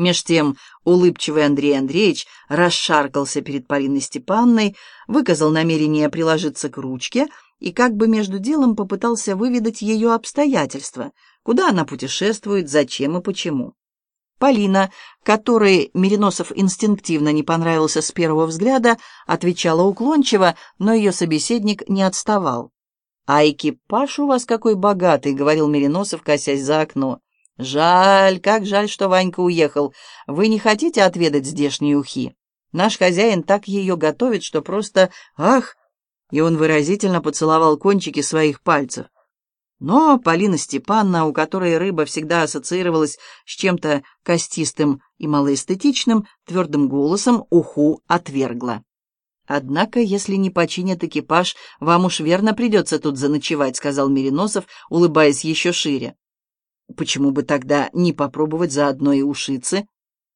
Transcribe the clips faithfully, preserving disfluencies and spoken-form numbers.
Меж тем улыбчивый Андрей Андреевич расшаркался перед Полиной Степанной, выказал намерение приложиться к ручке и как бы между делом попытался выведать ее обстоятельства, куда она путешествует, зачем и почему. Полина, которой Мериносов инстинктивно не понравился с первого взгляда, отвечала уклончиво, но ее собеседник не отставал. «А экипаж у вас какой богатый», — говорил Мериносов, косясь за окно. «Жаль, как жаль, что Ванька уехал. Вы не хотите отведать здешние ухи? Наш хозяин так ее готовит, что просто... Ах!» И он выразительно поцеловал кончики своих пальцев. Но Полина Степановна, у которой рыба всегда ассоциировалась с чем-то костистым и малоэстетичным, твердым голосом уху отвергла. «Однако, если не починят экипаж, вам уж верно придется тут заночевать», — сказал Мериносов, улыбаясь еще шире. «Почему бы тогда не попробовать заодно и ушицы?»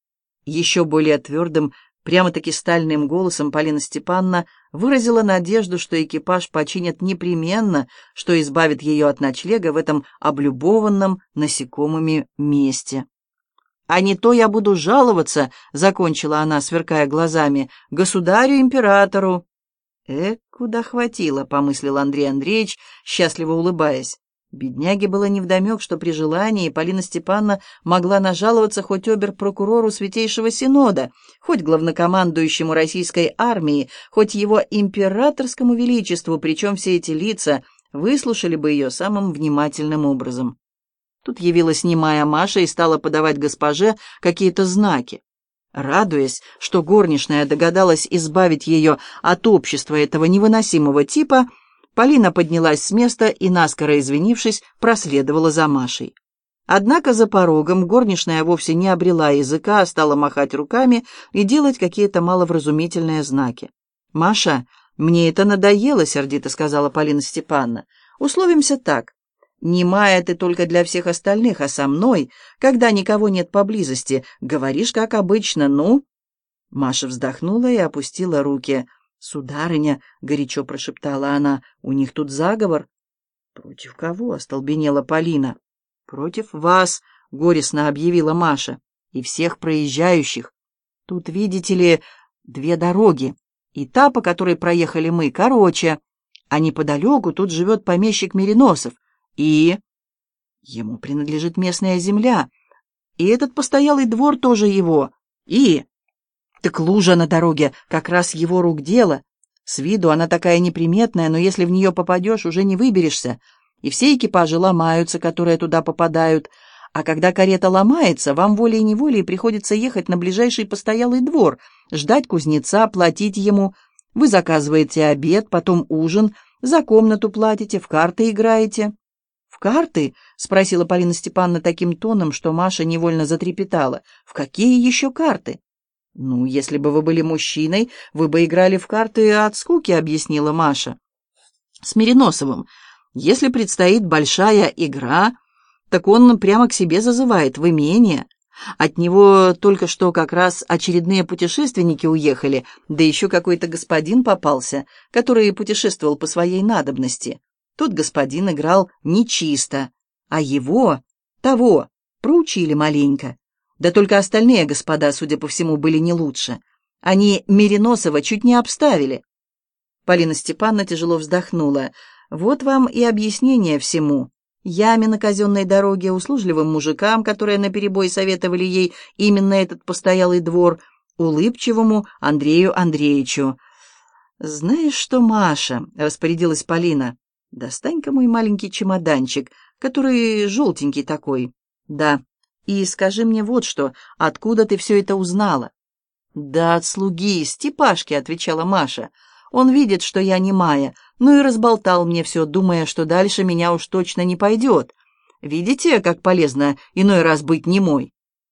Еще более твердым, прямо-таки стальным голосом Полина Степановна выразила надежду, что экипаж починят непременно, что избавит ее от ночлега в этом облюбованном насекомыми месте. «А не то я буду жаловаться», — закончила она, сверкая глазами, — «государю-императору». «Э, куда хватило», — помыслил Андрей Андреевич, счастливо улыбаясь. Бедняге было невдомек, что при желании Полина Степановна могла нажаловаться хоть обер-прокурору Святейшего Синода, хоть главнокомандующему российской армии, хоть его императорскому величеству, причем все эти лица выслушали бы ее самым внимательным образом. Тут явилась немая Маша и стала подавать госпоже какие-то знаки. Радуясь, что горничная догадалась избавить ее от общества этого невыносимого типа, Полина поднялась с места и, наскоро извинившись, проследовала за Машей. Однако за порогом горничная вовсе не обрела языка, а стала махать руками и делать какие-то маловразумительные знаки. «Маша, мне это надоело», — сердито сказала Полина Степановна. «Условимся так. Немая ты только для всех остальных, а со мной, когда никого нет поблизости, говоришь, как обычно, ну?» Маша вздохнула и опустила руки. «Сударыня», — горячо прошептала она, — «у них тут заговор». «Против кого?» — остолбенела Полина. «Против вас», — горестно объявила Маша, — «и всех проезжающих. Тут, видите ли, две дороги, и та, по которой проехали мы, короче, а неподалеку тут живет помещик Мериносов, и... ему принадлежит местная земля, и этот постоялый двор тоже его, и... Так лужа на дороге как раз его рук дело. С виду она такая неприметная, но если в нее попадешь, уже не выберешься. И все экипажи ломаются, которые туда попадают. А когда карета ломается, вам волей-неволей приходится ехать на ближайший постоялый двор, ждать кузнеца, платить ему. Вы заказываете обед, потом ужин, за комнату платите, в карты играете. «В карты?» — спросила Полина Степановна таким тоном, что Маша невольно затрепетала. «В какие еще карты?» «Ну, если бы вы были мужчиной, вы бы играли в карты от скуки», — объяснила Маша. «С Мериносовым. Если предстоит большая игра, так он прямо к себе зазывает, в имение. От него только что как раз очередные путешественники уехали, да еще какой-то господин попался, который путешествовал по своей надобности. Тот господин играл нечисто, а его, того, проучили маленько. Да только остальные господа, судя по всему, были не лучше. Они Мериносова чуть не обставили». Полина Степановна тяжело вздохнула. «Вот вам и объяснение всему. Яме на казенной дороге, услужливым мужикам, которые наперебой советовали ей именно этот постоялый двор, улыбчивому Андрею Андреевичу». «Знаешь что, Маша?» — распорядилась Полина. «Достань-ка мой маленький чемоданчик, который желтенький такой. Да. И скажи мне вот что, откуда ты все это узнала?» «Да от слуги, Степашки», — отвечала Маша. «Он видит, что я немая, ну и разболтал мне все, думая, что дальше меня уж точно не пойдет. Видите, как полезно иной раз быть немой?»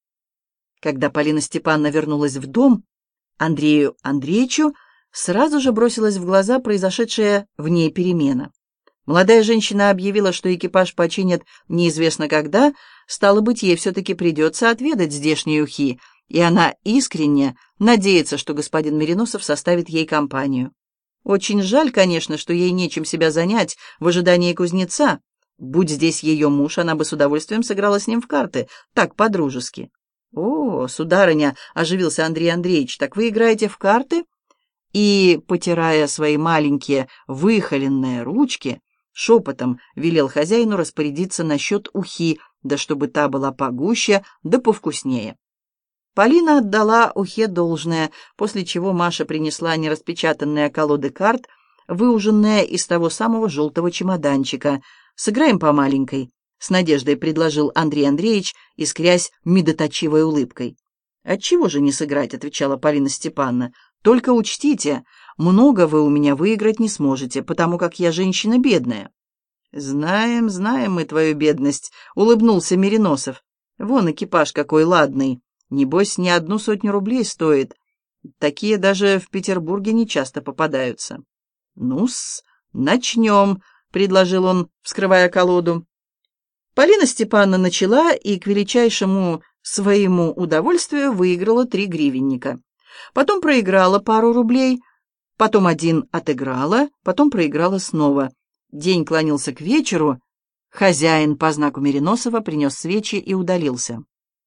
Когда Полина Степановна вернулась в дом, Андрею Андреевичу сразу же бросилась в глаза произошедшая в ней перемена. Молодая женщина объявила, что экипаж починят неизвестно когда, стало быть, ей все-таки придется отведать здешние ухи, и она искренне надеется, что господин Мериносов составит ей компанию. Очень жаль, конечно, что ей нечем себя занять в ожидании кузнеца. Будь здесь ее муж, она бы с удовольствием сыграла с ним в карты, так, по-дружески. «О, сударыня!» — оживился Андрей Андреевич. «Так вы играете в карты?» И, потирая свои маленькие выхоленные ручки, шепотом велел хозяину распорядиться насчет ухи, да чтобы та была погуще, да повкуснее. Полина отдала ухе должное, после чего Маша принесла нераспечатанные колоды карт, выуженные из того самого желтого чемоданчика. «Сыграем по маленькой», — с надеждой предложил Андрей Андреевич, искрясь медоточивой улыбкой. «Отчего же не сыграть?» — отвечала Полина Степановна. «Только учтите, много вы у меня выиграть не сможете, потому как я женщина бедная». «Знаем, знаем мы твою бедность», — улыбнулся Мериносов. «Вон экипаж какой ладный, небось, не одну сотню рублей стоит. Такие даже в Петербурге не часто попадаются». «Ну-с, начнем», — предложил он, вскрывая колоду. Полина Степановна начала и, к величайшему своему удовольствию, выиграла три гривенника. Потом проиграла пару рублей, потом один отыграла, потом проиграла снова. День клонился к вечеру. Хозяин по знаку Мериносова принес свечи и удалился.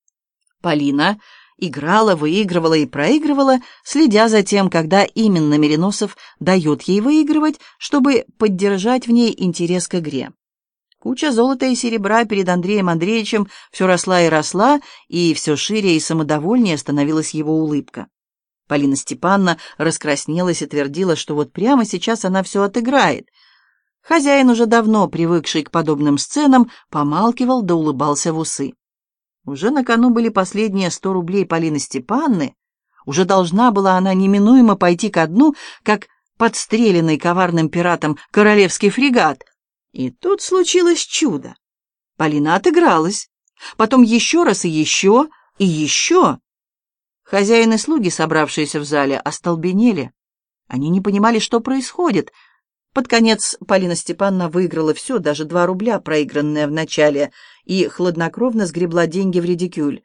Полина играла, выигрывала и проигрывала, следя за тем, когда именно Мериносов дает ей выигрывать, чтобы поддержать в ней интерес к игре. Куча золота и серебра перед Андреем Андреевичем все росла и росла, и все шире и самодовольнее становилась его улыбка. Полина Степановна раскраснелась и твердила, что вот прямо сейчас она все отыграет. Хозяин, уже давно привыкший к подобным сценам, помалкивал да улыбался в усы. Уже на кону были последние сто рублей Полины Степановны. Уже должна была она неминуемо пойти ко дну, как подстреленный коварным пиратом королевский фрегат. И тут случилось чудо. Полина отыгралась. Потом еще раз и еще, и еще. Хозяин и слуги, собравшиеся в зале, остолбенели. Они не понимали, что происходит. Под конец Полина Степановна выиграла все, даже два рубля, проигранные в начале, и хладнокровно сгребла деньги в редикюль.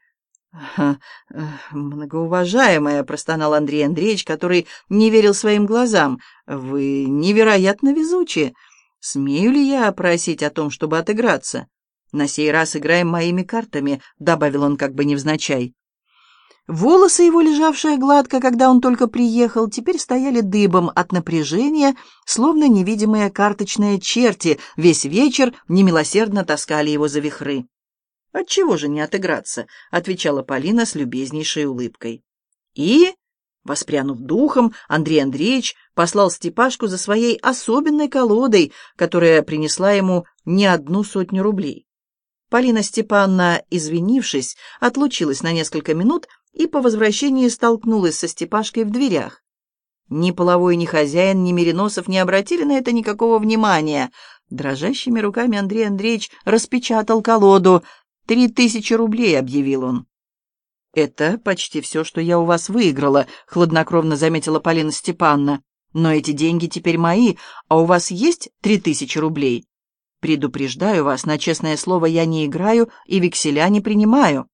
«Многоуважаемая», — простонал Андрей Андреевич, который не верил своим глазам, — «вы невероятно везучи. Смею ли я просить о том, чтобы отыграться? На сей раз играем моими картами», — добавил он как бы невзначай. Волосы его, лежавшие гладко, когда он только приехал, теперь стояли дыбом от напряжения, словно невидимые карточные черти, весь вечер немилосердно таскали его за вихры. «Отчего же не отыграться?» — отвечала Полина с любезнейшей улыбкой. И, воспрянув духом, Андрей Андреевич послал Степашку за своей особенной колодой, которая принесла ему не одну сотню рублей. Полина Степановна, извинившись, отлучилась на несколько минут и по возвращении столкнулась со Степашкой в дверях. Ни половой, ни хозяин, ни Мериносов не обратили на это никакого внимания. Дрожащими руками Андрей Андреевич распечатал колоду. «Три тысячи рублей», — объявил он. «Это почти все, что я у вас выиграла», — хладнокровно заметила Полина Степановна. «Но эти деньги теперь мои, а у вас есть три тысячи рублей? Предупреждаю вас, на честное слово я не играю и векселя не принимаю».